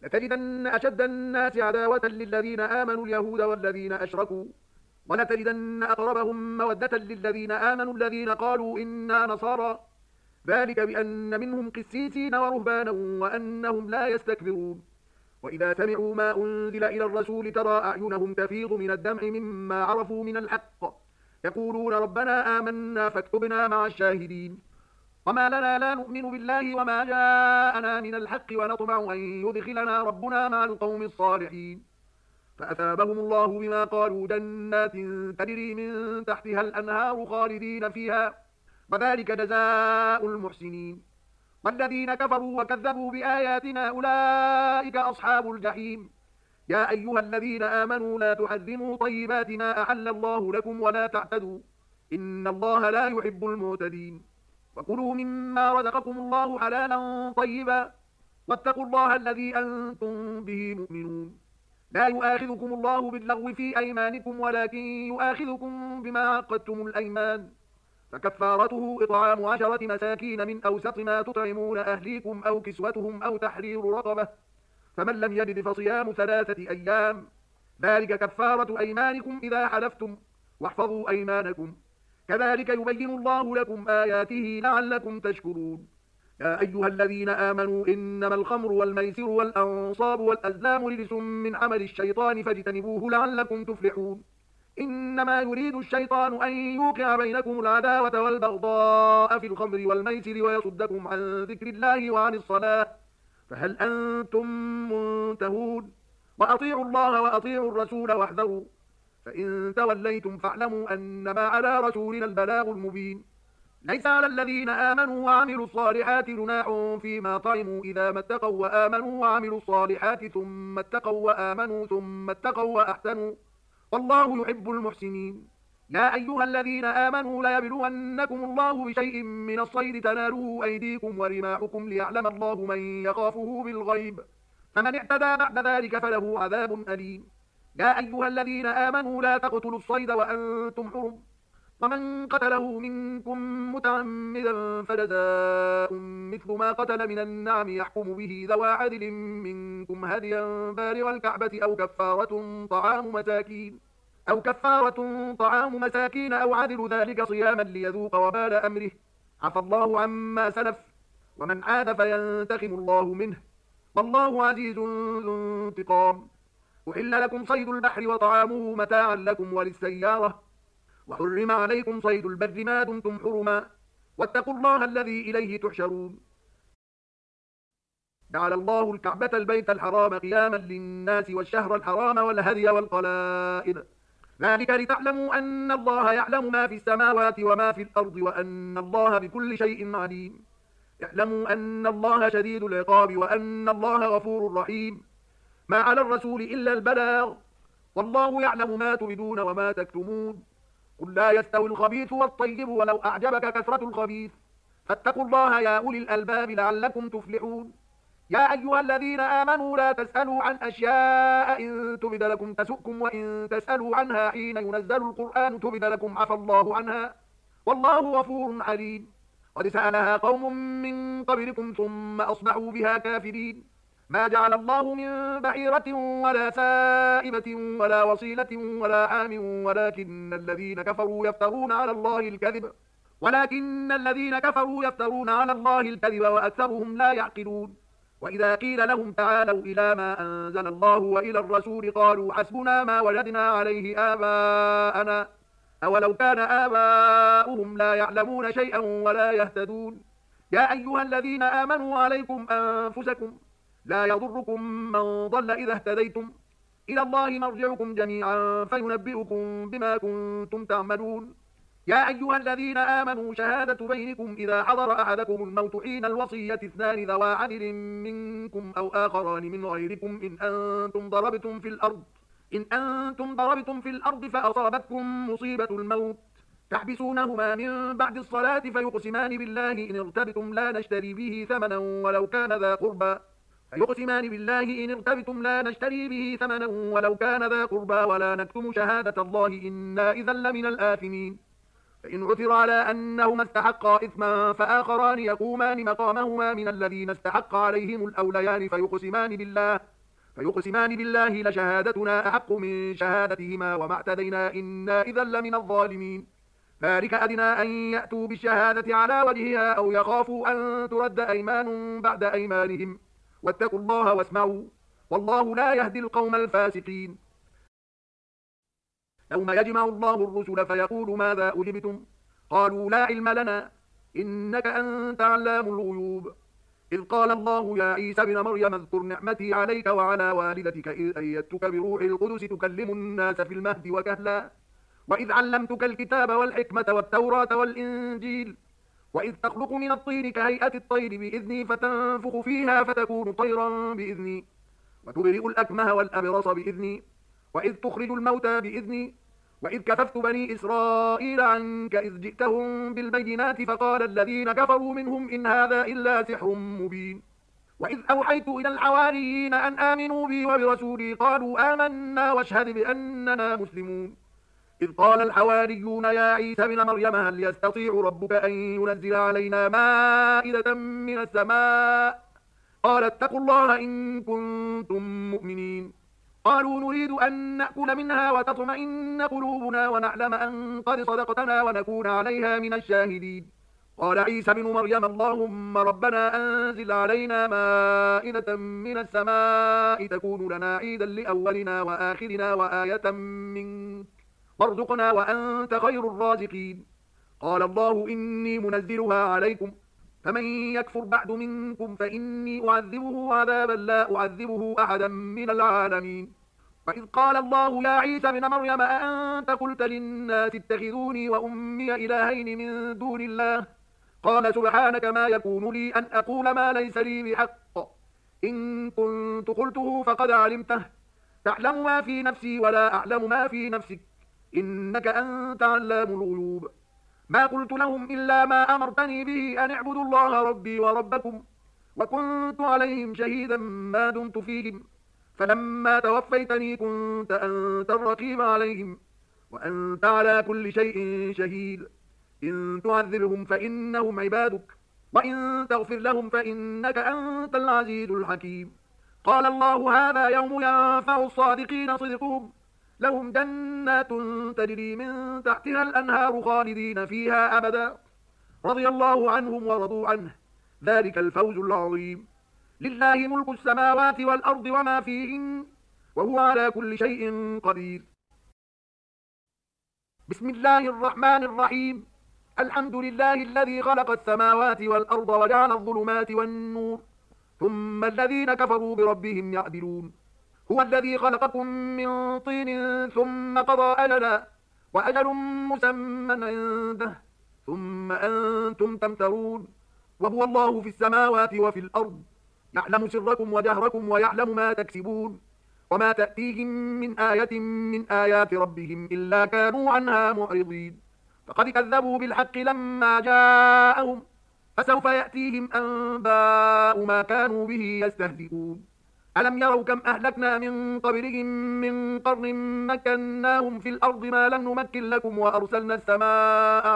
لتجدن أشد الناس عداوة للذين آمنوا اليهود والذين أشركوا، ولتجدن أقربهم مودة للذين آمنوا الذين قالوا إنا نصارى، ذلك بأن منهم قسيسين ورهبانا وأنهم لا يستكبرون. وإذا سمعوا ما أنزل إلى الرسول ترى أعينهم تفيض من الدمع مما عرفوا من الحق، يقولون ربنا آمنا فاكتبنا مع الشاهدين. وما لنا لا نؤمن بالله وما جاءنا من الحق ونطمع أن يدخلنا ربنا مع القوم الصالحين. فأثابهم الله بما قالوا جنات تجري من تحتها الأنهار خالدين فيها، وذلك جزاء المحسنين. والذين كفروا وكذبوا بآياتنا أولئك أصحاب الجحيم. يا أيها الذين آمنوا لا تحرموا طيبات ما أحل الله لكم ولا تعتدوا، إن الله لا يحب المعتدين. وكلوا مما رزقكم الله حلالا طيبا، واتقوا الله الذي أنتم به مؤمنون. لا يؤاخذكم الله باللغو في أيمانكم ولكن يؤاخذكم بما عقدتم الأيمان، فكفارته إطعام 10 مساكين من أوسط ما تطعمون أهليكم أو كسوتهم أو تحرير رقبة، فمن لم يجد فصيام 3 أيام، ذلك كفارة أيمانكم إذا حلفتم، واحفظوا أيمانكم، كذلك يبين الله لكم آياته لعلكم تشكرون. يا أيها الذين آمنوا إنما الخمر والميسر والأنصاب والأزلام رجس من عمل الشيطان فاجتنبوه لعلكم تفلحون. إنما يريد الشيطان أن يوقع بينكم العداوة والبغضاء في الخمر والميسر ويصدكم عن ذكر الله وعن الصلاة، فهل أنتم منتهون؟ وأطيعوا الله وأطيعوا الرسول واحذروا، فإن توليتم فاعلموا أنما على رسولنا البلاغ المبين. ليس على الذين آمنوا وعملوا الصالحات جناح فيما طعموا إذا ما اتقوا وآمنوا وعملوا الصالحات ثم اتقوا وآمنوا ثم اتقوا وأحسنوا، والله يحب المحسنين. يا أيها الذين آمنوا ليبلونكم الله بشيء من الصيد تناله أيديكم ورماحكم ليعلم الله من يخافه بالغيب، فمن اعتدى بعد ذلك فله عذاب أليم. يا أيها الذين آمنوا لا تقتلوا الصيد وأنتم حرم، ومن قتله منكم متعمدا فجزاء مثل ما قتل من النعم يحكم به ذوى عدل منكم هديا بالغ الكعبة أو كفارة طعام مساكين أو عدل ذلك صياما ليذوق وبال أمره، عفى الله عما سلف، ومن عاد فينتقم الله منه، والله عزيز ذو انتقام. أحل لكم صيد البحر وطعامه متاعا لكم وللسيارة، وحرم عليكم صيد البر ما دمتم حرما، واتقوا الله الذي إليه تحشرون. جعل الله الكعبة البيت الحرام قياما للناس والشهر الحرام والهدي والقلائد، ذلك لتعلموا أن الله يعلم ما في السماوات وما في الأرض وأن الله بكل شيء عليم. اعلموا أن الله شديد العقاب وأن الله غفور رحيم. ما على الرسول إلا البلاغ، والله يعلم ما تبدون وما تكتمون. قل لا يستوي الخبيث والطيب ولو أعجبك كثرة الخبيث، فاتقوا الله يا أولي الألباب لعلكم تفلحون. يا أيها الذين آمنوا لا تسألوا عن أشياء إن تبد لكم تسؤكم، وإن تسألوا عنها حين ينزل القرآن تبد لكم عفى الله عنها، والله غفور عليم. قد سألها قوم من قبلكم ثم أصبحوا بها كافرين. ما جعل الله من بحيرة ولا سائبة ولا وصيلة ولا حام ولكن الذين كفروا يفترون على الله الكذب وأكثرهم لا يعقلون. وإذا قيل لهم تعالوا إلى ما أنزل الله وإلى الرسول قالوا حسبنا ما وجدنا عليه آباءنا، أولو كان آباؤهم لا يعلمون شيئا ولا يهتدون. يا أيها الذين آمنوا عليكم أنفسكم لا يضركم من ضل إذا اهتديتم، إلى الله مرجعكم جميعا فينبئكم بما كنتم تعملون. يا أيها الذين آمنوا شهادة بينكم إذا حضر أحدكم الموت حين الوصية 2 ذوى عدل منكم أو آخران من غيركم إن أنتم ضربتم في الأرض فأصابتكم مصيبة الموت تحبسونهما من بعد الصلاة فيقسمان بالله إن ارتبتم لا نشتري به ثمنا ولو كان ذا قربى ولا نكتم شهادة الله إنا إذا لمن الآثمين. فإن عثر على أنهما استحقا إثما فآخران يقومان مقامهما من الذين استحق عليهم الأوليان فيقسمان بالله لشهادتنا أحق من شهادتهما وما اعتدينا إنا إذا لمن الظالمين ذلك أدنى أن يأتوا بالشهادة على وجهها أو يخافوا أن ترد أيمان بعد أيمانهم واتقوا الله واسمعوا والله لا يهدي القوم الفاسقين يوم يجمع الله الرسل فيقول ماذا أجبتم قالوا لا علم لنا إنك أنت علام الغيوب إذ قال الله يا عيسى بن مريم اذكر نعمتي عليك وعلى والدتك إذ أيدتك بروح القدس تكلم الناس في المهد وكهلا وإذ علمتك الكتاب والحكمة والتوراة والإنجيل وإذ تخلق من الطين كهيئة الطير بإذني فتنفخ فيها فتكون طيرا بإذني وتبرئ الأكمه والأبرص بإذني وإذ تخرج الموتى بإذني وإذ كففت بني إسرائيل عنك إذ جئتهم بالبينات فقال الذين كفروا منهم إن هذا إلا سحر مبين وإذ أوحيت إلى الحواريين أن آمنوا بي وبرسولي قالوا آمنا واشهد بأننا مسلمون إذ قال الحواريون يا عيسى بن مريم هل يستطيع ربك أن ينزل علينا مائدة من السماء قال اتقوا الله إن كنتم مؤمنين قالوا نريد أن نأكل منها وتطمئن قلوبنا ونعلم أن قد صدقتنا ونكون عليها من الشاهدين قال عيسى بن مريم اللهم ربنا أنزل علينا مائدة من السماء تكون لنا عيدا لأولنا وآخرنا وآية منك وارزقنا وأنت خير الرازقين قال الله إني منزلها عليكم فمن يكفر بعد منكم فإني أعذبه عذابا لا أعذبه أحدا من العالمين وإذ قال الله يا عيسى بن مريم أأنت قلت للناس اتخذوني وأمي إلهين من دون الله قال سبحانك ما يكون لي أن أقول ما ليس لي بحق إن كنت قلته فقد علمته تعلم ما في نفسي ولا أعلم ما في نفسك إنك أنت علام الغيوب ما قلت لهم إلا ما أمرتني به أن اعبدوا الله ربي وربكم وكنت عليهم شهيدا ما دمت فيهم فلما توفيتني كنت أنت الرقيب عليهم وأنت على كل شيء شهيد إن تعذبهم فإنهم عبادك وإن تغفر لهم فإنك أنت العزيز الحكيم قال الله هذا يوم ينفع الصادقين صدقهم لهم جنات تجري من تحتها الأنهار خالدين فيها أبدا رضي الله عنهم ورضوا عنه ذلك الفوز العظيم لله ملك السماوات والأرض وما فيهن وهو على كل شيء قدير بسم الله الرحمن الرحيم الحمد لله الذي خلق السماوات والأرض وجعل الظلمات والنور ثم الذين كفروا بربهم يعدلون هو الذي خلقكم من طين ثم قضى أجلا وأجل مسمى عنده ثم أنتم تمترون وهو الله في السماوات وفي الأرض يعلم سركم وجهركم ويعلم ما تكسبون وما تأتيهم من آية من آيات ربهم إلا كانوا عنها معرضين فقد كذبوا بالحق لما جاءهم فسوف يأتيهم أنباء ما كانوا به يستهزئون ألم يروا كم أهلكنا من قبلهم من قرن مكناهم في الأرض ما لم نمكن لكم وأرسلنا السماء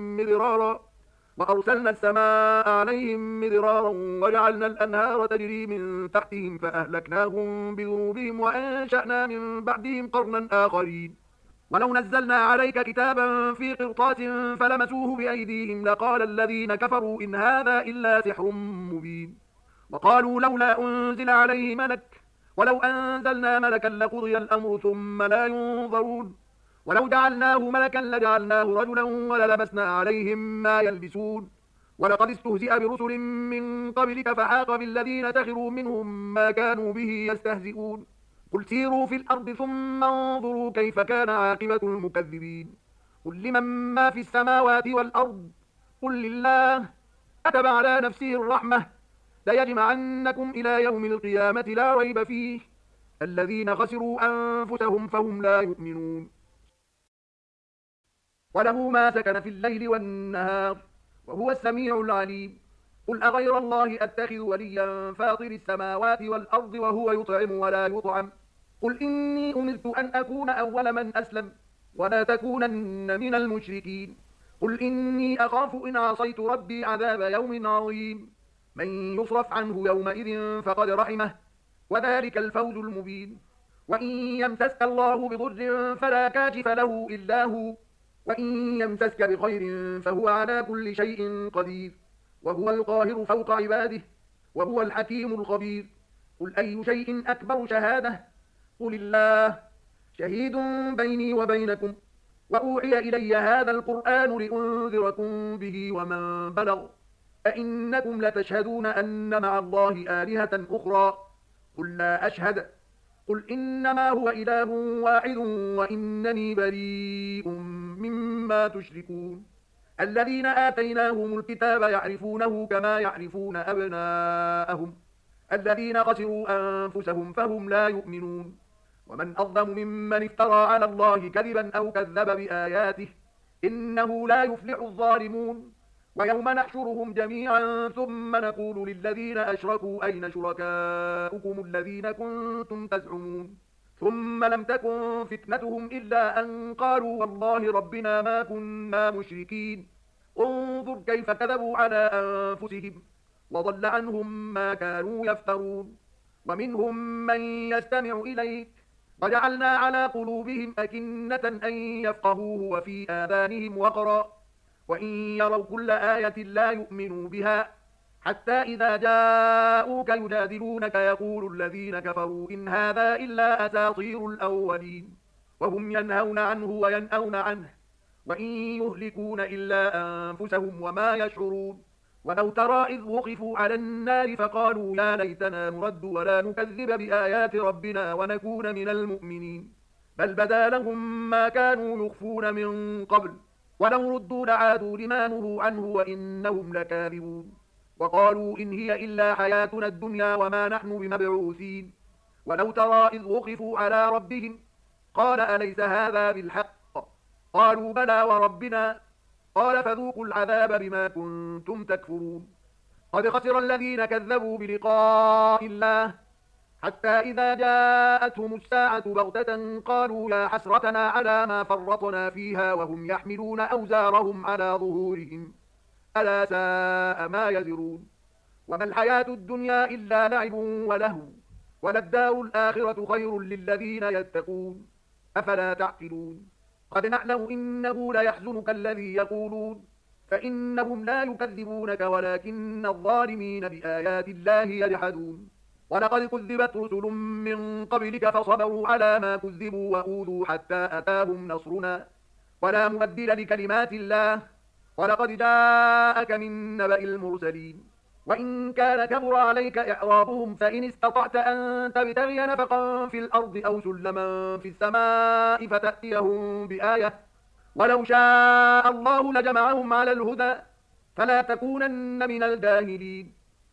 عليهم مدرارا وجعلنا الأنهار تجري من تحتهم فأهلكناهم بذنوبهم وأنشأنا من بعدهم قرنا آخرين ولو نزلنا عليك كتابا في قرطاس فلمسوه بأيديهم لقال الذين كفروا إن هذا إلا سحر مبين وقالوا لولا أنزل عليه ملك ولو أنزلنا ملكا لقضي الأمر ثم لا ينظرون ولو جعلناه ملكا لجعلناه رجلا وللبسنا عليهم ما يلبسون ولقد استهزئ برسل من قبلك فحاق بالذين سخروا منهم ما كانوا به يستهزئون قل سيروا في الأرض ثم انظروا كيف كان عاقبة المكذبين قل لمن ما في السماوات والأرض قل لله كتب على نفسه الرحمة ليجمعنكم إلى يوم القيامة لا ريب فيه الذين خسروا أنفسهم فهم لا يؤمنون وله ما سكن في الليل والنهار وهو السميع العليم قل أغير الله أتخذ وليا فاطر السماوات والأرض وهو يطعم ولا يطعم قل إني أمرت أن أكون أول من أسلم ولا تكونن من المشركين قل إني أخاف إن عصيت ربي عذاب يوم عظيم من يصرف عنه يومئذ فقد رحمه وذلك الفوز المبين. وإن يمسسك الله بضر فلا كاشف له إلا هو، وإن يمسسك بخير فهو على كل شيء قدير، وهو القاهر فوق عباده، وهو الحكيم الخبير. قل أي شيء أكبر شهادة؟ قل الله شهيد بيني وبينكم، وأوحي إلي هذا القرآن لأنذركم به ومن بلغ، أئنكم لتشهدون أن مع الله آلهة أخرى؟ قل لا أشهد. قل إنما هو إله واحد وإنني بريء مما تشركون. الذين آتيناهم الكتاب يعرفونه كما يعرفون أبناءهم، الذين خسروا أنفسهم فهم لا يؤمنون. ومن أظلم ممن افترى على الله كذبا أو كذب بآياته، إنه لا يفلح الظالمون. ويوم نحشرهم جميعا ثم نقول للذين أشركوا أين شركاؤكم الذين كنتم تزعمون، ثم لم تكن فتنتهم إلا أن قالوا والله ربنا ما كنا مشركين. انظر كيف كذبوا على أنفسهم، وضل عنهم ما كانوا يفترون. ومنهم من يستمع إليك وجعلنا على قلوبهم أكنة أن يفقهوه وفي آذانهم وقرا، وإن يروا كل آية لا يؤمنوا بها، حتى إذا جاءوك يجادلونك يقول الذين كفروا إن هذا إلا أساطير الأولين، وهم ينهون عنه وينأون عنه، وإن يهلكون إلا أنفسهم وما يشعرون. ولو ترى إذ وقفوا على النار فقالوا يا ليتنا نرد ولا نكذب بآيات ربنا ونكون من المؤمنين، بل بدا لهم ما كانوا يخفون من قبل، ولو ردوا لعادوا لما نهوا عنه وإنهم لكاذبون. وقالوا إن هي إلا حياتنا الدنيا وما نحن بمبعوثين. ولو ترى إذ وقفوا على ربهم قال أليس هذا بالحق؟ قالوا بلى وربنا. قال فذوقوا العذاب بما كنتم تكفرون. قد خسر الذين كذبوا بلقاء الله حتى إذا جاءتهم الساعة بغتة قالوا يا حسرتنا على ما فرطنا فيها وهم يحملون أوزارهم على ظهورهم، ألا ساء ما يزرون. وما الحياة الدنيا إلا لعب ولهو، وللدار الآخرة خير للذين يتقون، أفلا تعقلون. قد نعلم إنه ليحزنك الذي يقولون، فإنهم لا يكذبونك ولكن الظالمين بآيات الله يجحدون. ولقد كذبت رسل من قبلك فصبروا على ما كذبوا وأوذوا حتى أتاهم نصرنا، ولا مبدل لكلمات الله، ولقد جاءك من نبأ المرسلين. وإن كان كبر عليك إعرابهم فإن استطعت أن تبتغي نفقا في الأرض أو سلما في السماء فتأتيهم بآية، ولو شاء الله لجمعهم على الهدى فلا تكونن من الجاهلين.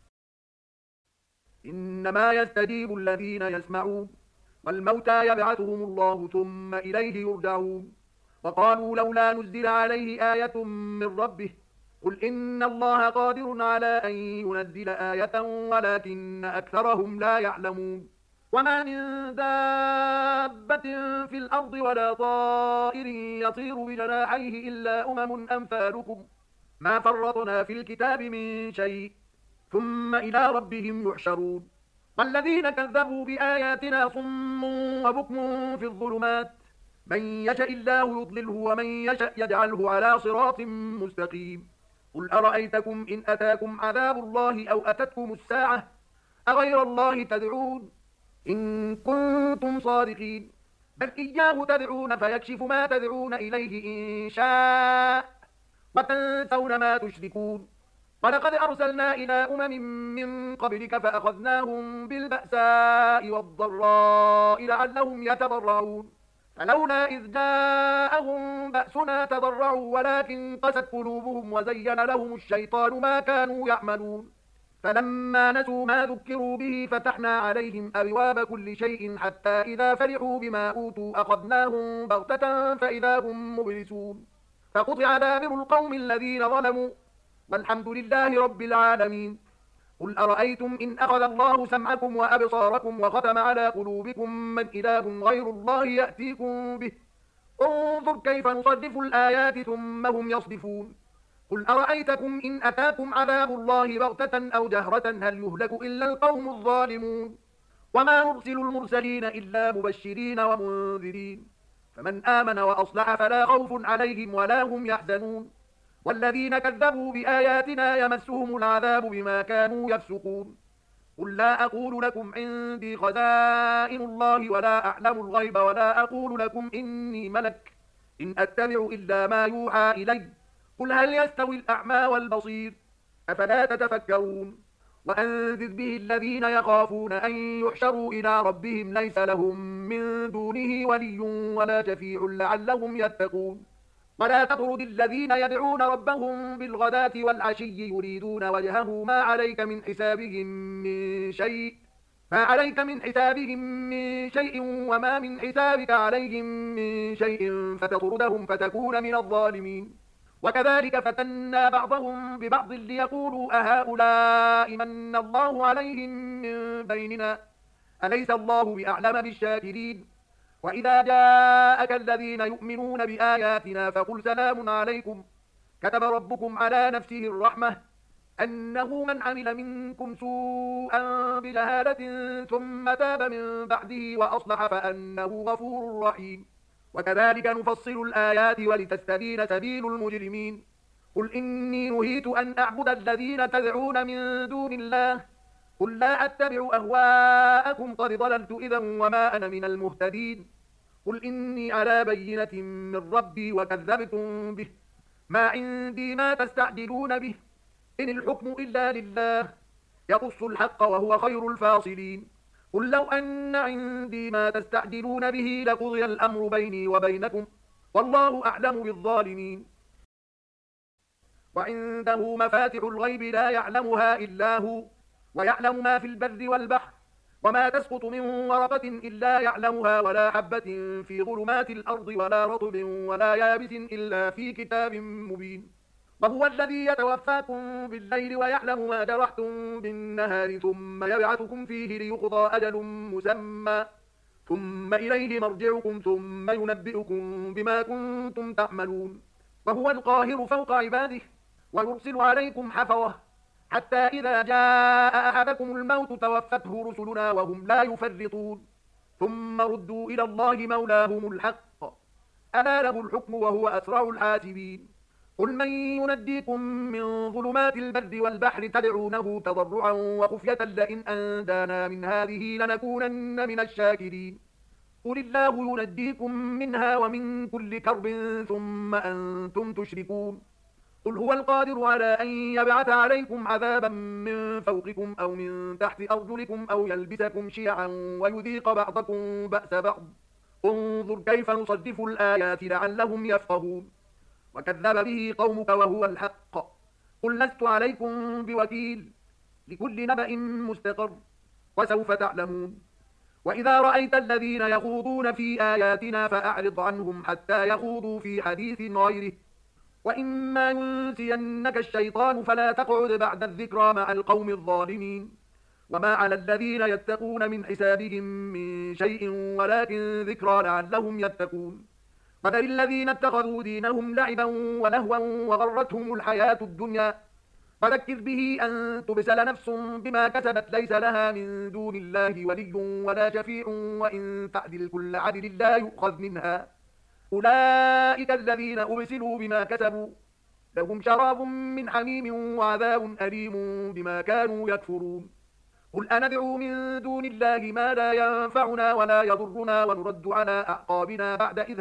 إنما يستجيب الذين يسمعون، والموتى يبعثهم الله ثم إليه يرجعون. وقالوا لولا نزل عليه آية من ربه، قل إن الله قادر على أن ينزل آية ولكن أكثرهم لا يعلمون. وما من دابة في الأرض ولا طائر يطير بجناحيه إلا أمم أمثالكم ما فرطنا في الكتاب من شيء ثم إلى ربهم يحشرون. والذين كذبوا بآياتنا صم وبكم في الظلمات، من يشاء الله يضلله ومن يشاء يجعله على صراط مستقيم. قل أرأيتكم إن أتاكم عذاب الله أو أتتكم الساعة أغير الله تدعون إن كنتم صادقين، بل إياه تدعون فيكشف ما تدعون إليه إن شاء وتنسون ما تشركون. ولقد أرسلنا إلى أمم من قبلك فأخذناهم بالبأساء والضراء لعلهم يتضرعون، فلولا إذ جاءهم بأسنا تضرعوا ولكن قست قلوبهم وزين لهم الشيطان ما كانوا يعملون. فلما نسوا ما ذكروا به فتحنا عليهم أبواب كل شيء حتى إذا فرحوا بما أوتوا أخذناهم بغتة فإذا هم مبلسون. فقطع دابر القوم الذين ظلموا والحمد لله رب العالمين. قل أرأيتم إن أخذ الله سمعكم وأبصاركم وختم على قلوبكم من إله غير الله يأتيكم به، انظر كيف نصرف الآيات ثم هم يصدفون. قل أرأيتكم إن أتاكم عذاب الله بغتة أو جهرة هل يهلك إلا القوم الظالمون. وما نرسل المرسلين إلا مبشرين ومنذرين فمن آمن وأصلح فلا خوف عليهم ولا هم يحزنون والذين كذبوا بآياتنا يمسهم العذاب بما كانوا يفسقون قل لا أقول لكم عندي خزائن الله ولا أعلم الغيب ولا أقول لكم إني ملك إن أتبع إلا ما يوحى إلي قل هل يستوي الأعمى والبصير أفلا تتفكرون وأنذر به الذين يخافون أن يحشروا إلى ربهم ليس لهم من دونه ولي ولا شفيع لعلهم يتقون ولا تطرد الذين يدعون ربهم بالغداة والعشي يريدون وجهه ما عليك من حسابهم من شيء وما من حسابك عليهم من شيء فتطردهم فتكون من الظالمين وكذلك فتنا بعضهم ببعض ليقولوا أهؤلاء من الله عليهم من بيننا أليس الله بأعلم بالشاكرين وإذا جاءك الذين يؤمنون بآياتنا فقل سلام عليكم كتب ربكم على نفسه الرحمة أنه من عمل منكم سوءا بجهالة ثم تاب من بعده وأصلح فأنه غفور رحيم وكذلك نفصل الآيات ولتستبين سبيل المجرمين قل إني نهيت أن أعبد الذين تدعون من دون الله قل لا أتبع أهواءكم قد ضللت إذا وما أنا من المهتدين قل إني على بينة من ربي وكذبتم به ما عندي ما تستعجلون به إن الحكم إلا لله يقص الحق وهو خير الفاصلين قل لو أن عندي ما تستعجلون به لقضي الأمر بيني وبينكم والله أعلم بالظالمين وعنده مفاتح الغيب لا يعلمها إلا هو ويعلم ما في البر والبحر وما تسقط من ورقة إلا يعلمها ولا حبة في ظلمات الأرض ولا رطب ولا يابس إلا في كتاب مبين وهو الذي يتوفاكم بالليل ويعلم ما جرحتم بالنهار ثم يبعثكم فيه ليقضى أجل مسمى ثم إليه مرجعكم ثم ينبئكم بما كنتم تعملون وهو القاهر فوق عباده ويرسل عليكم حفظة حتى إذا جاء أحدكم الموت توفته رسلنا وهم لا يفرطون ثم ردوا إلى الله مولاهم الحق ألا له الحكم وهو أسرع الحاسبين قل من ينجيكم من ظلمات البر والبحر تدعونه تضرعا وخفية لئن أنجانا من هذه لنكونن من الشاكرين قل الله ينجيكم منها ومن كل كرب ثم أنتم تشركون قل هو القادر على أن يبعث عليكم عذابا من فوقكم أو من تحت أرجلكم أو يلبسكم شيعا ويذيق بعضكم بأس بعض انظر كيف نصرف الآيات لعلهم يفقهون وكذب به قومك وهو الحق قل لست عليكم بوكيل لكل نبأ مستقر وسوف تعلمون وإذا رأيت الذين يخوضون في آياتنا فأعرض عنهم حتى يخوضوا في حديث غيره وإما ينسينك الشيطان فلا تقعد بعد الذكرى مع القوم الظالمين وما على الذين يتقون من حسابهم من شيء ولكن ذكرى لعلهم يتقون فذر الذين اتخذوا دينهم لعبا ولهوا وغرتهم الحياة الدنيا فذكر به أن تبسل نفس بما كسبت ليس لها من دون الله ولي ولا شفيع وإن تعدل كل عدل لا يؤخذ منها أولئك الذين أبسلوا بما كسبوا لهم شراب من حميم وعذاب أليم بما كانوا يكفرون قل أندعو من دون الله ما لا ينفعنا ولا يضرنا ونرد على أعقابنا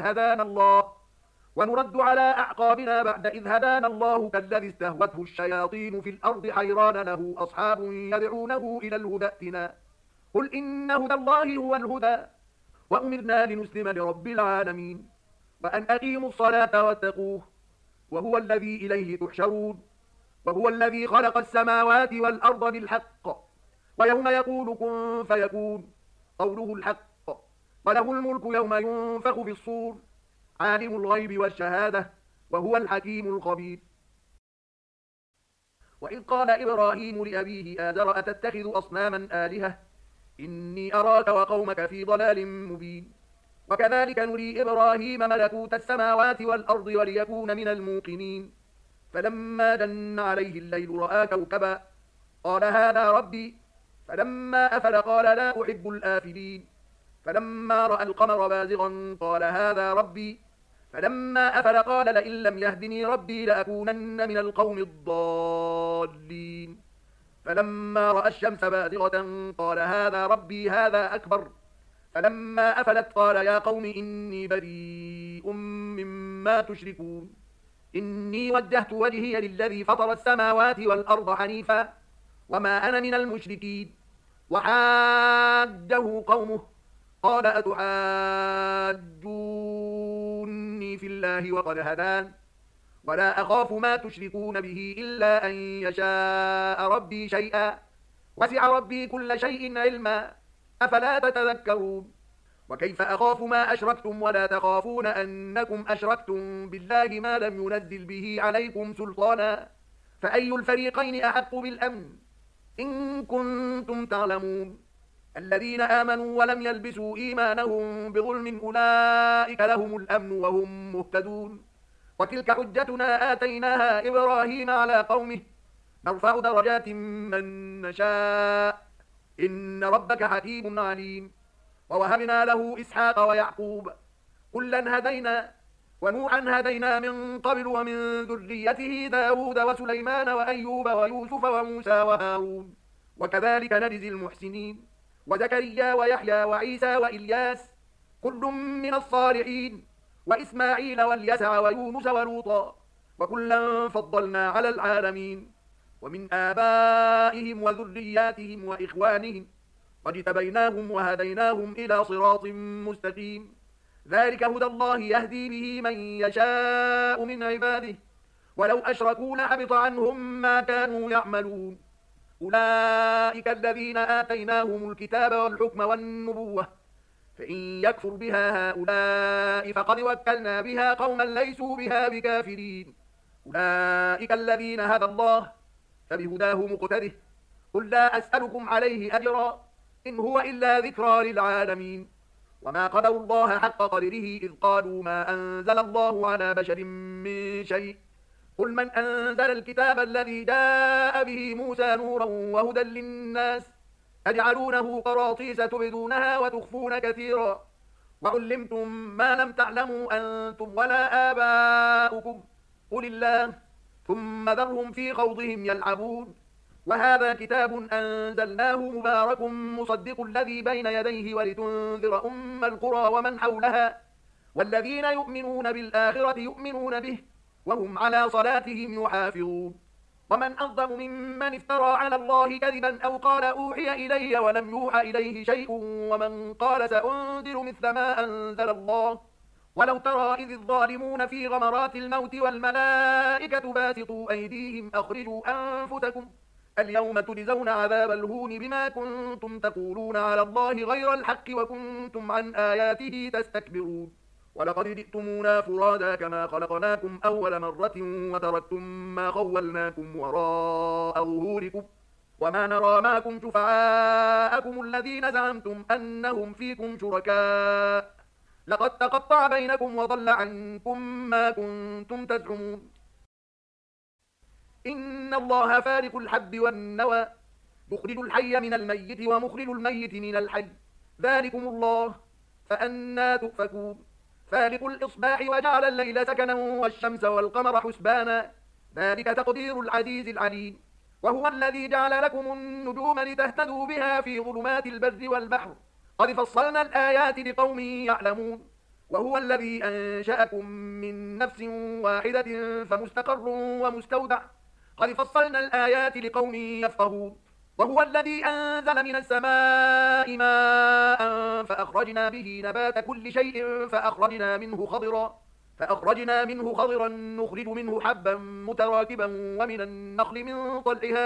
بعد إذ هدانا الله كالذي استهوته الشياطين في الأرض حيران له أصحاب يدعونه إلى الهدى ائتنا قل إن هدى الله هو الهدى وأمرنا لنسلم لرب العالمين وأن أقيموا الصلاة واتقوه وهو الذي إليه تحشرون وهو الذي خلق السماوات والأرض بالحق ويوم يقول كن فيكون قوله الحق وله الملك يوم ينفخ في الصور عالم الغيب والشهادة وهو الحكيم الخبير وإذ قال إبراهيم لأبيه آزر أتتخذ أصناما آلهة إني أراك وقومك في ضلال مبين وكذلك نري إبراهيم ملكوت السماوات والأرض وليكون من الموقنين فلما جن عليه الليل رأى كوكبا قال هذا ربي فلما أفل قال لا أحب الآفلين فلما رأى القمر بازغا قال هذا ربي فلما أفل قال لئن لم يهدني ربي لأكونن من القوم الضالين فلما رأى الشمس بازغة قال هذا ربي هذا أكبر فلما أفلت قال يا قوم إني بريء مما تشركون إني وجهت وجهي للذي فطر السماوات والأرض حنيفا وما أنا من المشركين وحاجه قومه قال أتحاجوني في الله وقد هدان ولا أخاف ما تشركون به إلا أن يشاء ربي شيئا وسع ربي كل شيء علما أفلا تتذكرون وكيف أخاف ما أشركتم ولا تخافون أنكم أشركتم بالله ما لم ينزل به عليكم سلطانا فأي الفريقين أحق بالأمن إن كنتم تعلمون الذين آمنوا ولم يلبسوا إيمانهم بظلم أولئك لهم الأمن وهم مهتدون وتلك حجتنا آتيناها إبراهيم على قومه نرفع درجات من نشاء إن ربك حكيم عليم ووهبنا له إسحاق ويعقوب كلا هدينا ونوحا هدينا من قبل ومن ذريته داود وسليمان وأيوب ويوسف وموسى وهارون وكذلك نجزي المحسنين وزكريا ويحيى وعيسى وإلياس كل من الصالحين وإسماعيل واليسع ويونس ولوطا وكلا فضلنا على العالمين ومن آبائهم وذرياتهم وإخوانهم واجتبيناهم وهديناهم إلى صراط مستقيم ذلك هدى الله يهدي به من يشاء من عباده ولو أشركوا لحبط عنهم ما كانوا يعملون أولئك الذين آتيناهم الكتاب والحكم والنبوة فإن يكفر بها هؤلاء فقد وكلنا بها قوما ليسوا بها بكافرين أولئك الذين هدى الله فبهداه مقتده قل لا أسألكم عليه أجرا إن هو إلا ذكرى للعالمين وما قدروا الله حق قدره إذ قالوا ما أنزل الله على بشر من شيء قل من أنزل الكتاب الذي جاء به موسى نورا وهدى للناس تجعلونه قراطيس تبدونها وتخفون كثيرا وعلمتم ما لم تعلموا أنتم ولا آباؤكم قل الله ثم ذرهم في خوضهم يلعبون وهذا كتاب أنزلناه مبارك مصدق الذي بين يديه ولتنذر القرى ومن حولها والذين يؤمنون بالآخرة يؤمنون به وهم على صلاتهم يحافظون ومن أظلم ممن افترى على الله كذبا أو قال أوحي إلي ولم يوحى إليه شيء ومن قال سأنزل مثل ما أنزل الله ولو ترى إذ الظالمون في غمرات الموت والملائكة باسطوا أيديهم أخرجوا أنفسكم اليوم تجزون عذاب الهون بما كنتم تقولون على الله غير الحق وكنتم عن آياته تستكبرون ولقد جئتمونا فرادا كما خلقناكم أول مرة وتركتم ما خولناكم وراء ظهوركم وما نرى معكم شفعاءكم الذين زعمتم أنهم فيكم شركاء لقد تقطع بينكم وضل عنكم ما كنتم تزعمون إن الله فارق الحب والنوى يخرج الحي من الميت ومخرج الميت من الحي ذلكم الله فأنى تؤفكون فارق الإصباح وجعل الليل سكنا والشمس والقمر حسبانا ذلك تقدير العزيز العليم وهو الذي جعل لكم النجوم لتهتدوا بها في ظلمات البر والبحر قد فصلنا الآيات لقوم يعلمون وهو الذي أنشأكم من نفس واحدة فمستقر ومستودع قد فصلنا الآيات لقوم يفقهون وهو الذي أنزل من السماء ماء فأخرجنا به نبات كل شيء فأخرجنا منه خضرا نخرج منه حبا متراكبا ومن النخل من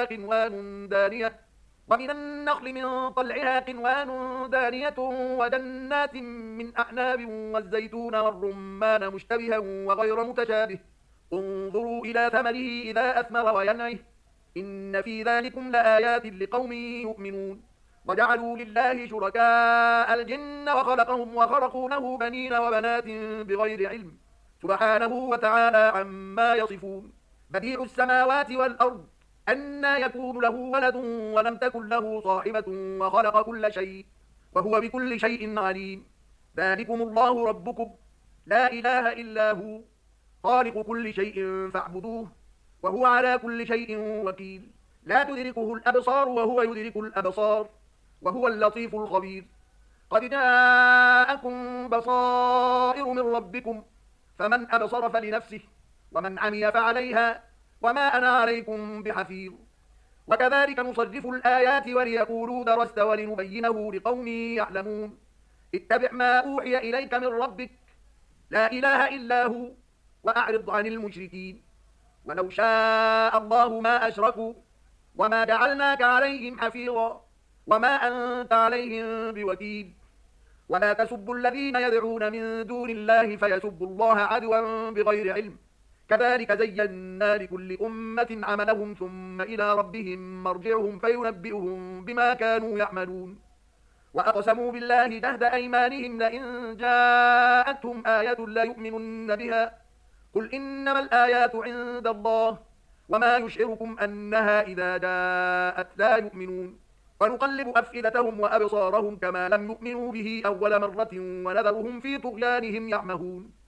طلعها قنوان دانية وجنات من أعناب والزيتون والرمان مشتبها وغير متشابه انظروا إلى ثمره إذا أثمر وينعه إن في ذلكم لآيات لقوم يؤمنون وجعلوا لله شركاء الجن وخلقهم وخرقوا له بنين وبنات بغير علم سبحانه وتعالى عما يصفون بديع السماوات والأرض أنى يكون له ولد ولم تكن له صاحبة وخلق كل شيء وهو بكل شيء عليم. ذلكم الله ربكم لا إله إلا هو خالق كل شيء فاعبدوه وهو على كل شيء وكيل. لا تدركه الأبصار وهو يدرك الأبصار وهو اللطيف الخبير. قد جاءكم بصائر من ربكم فمن أبصر فلنفسه ومن عمي فعليها وما أنا عليكم بحفيظ. وكذلك نصرف الآيات وليقولوا درست ولنبينه لقوم يعلمون. اتبع ما أوحي إليك من ربك لا إله إلا هو وأعرض عن المشركين. ولو شاء الله ما أشركوا وما جعلناك عليهم حفيظا وما أنت عليهم بوكيل. ولا تسبوا الذين يدعون من دون الله فيسبوا الله عدوا بغير علم. كذلك زينا لكل أمة عملهم ثم إلى ربهم مرجعهم فينبئهم بما كانوا يعملون. وأقسموا بالله جهد أيمانهم لئن جاءتهم آية ليؤمنن بها قل إنما الآيات عند الله وما يشعركم أنها إذا جاءت لا يؤمنون. ونقلب أفئدتهم وأبصارهم كما لم يؤمنوا به أول مرة ونذرهم في طغيانهم يعمهون.